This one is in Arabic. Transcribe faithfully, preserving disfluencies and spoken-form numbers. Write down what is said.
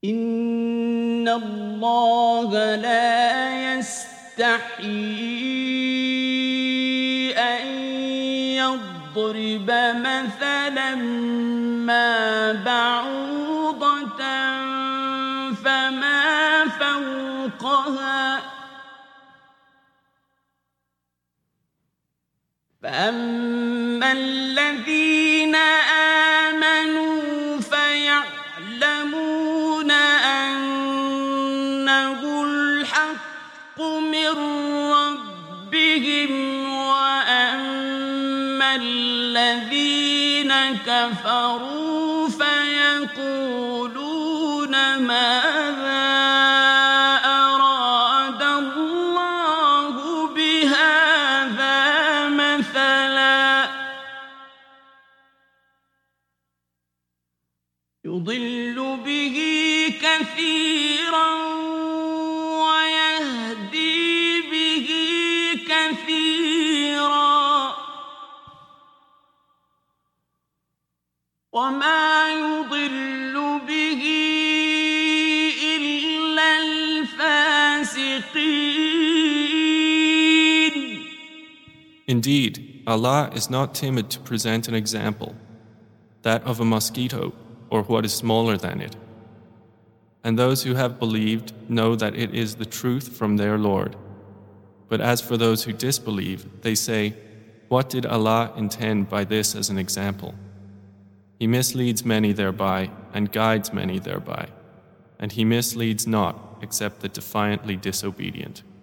إن الله لا يستحيي أن يضرب مثلا ما بعوضة فما فوقها فأما الذين آمنوا فيعلمون أنه الحق من ربهم وأما الذين كفروا فيقولون ماذا أراد الله بهذا مثلا يضل به كثيرا ويهدي به كثيرا وما يضل به إلا الفاسقين. Indeed, Allah is not timid to present an example, that of a mosquito or what is smaller than it. And those who have believed know that it is the truth from their Lord. But as for those who disbelieve, they say, what did Allah intend by this as an example? He misleads many thereby and guides many thereby, and He misleads not except the defiantly disobedient.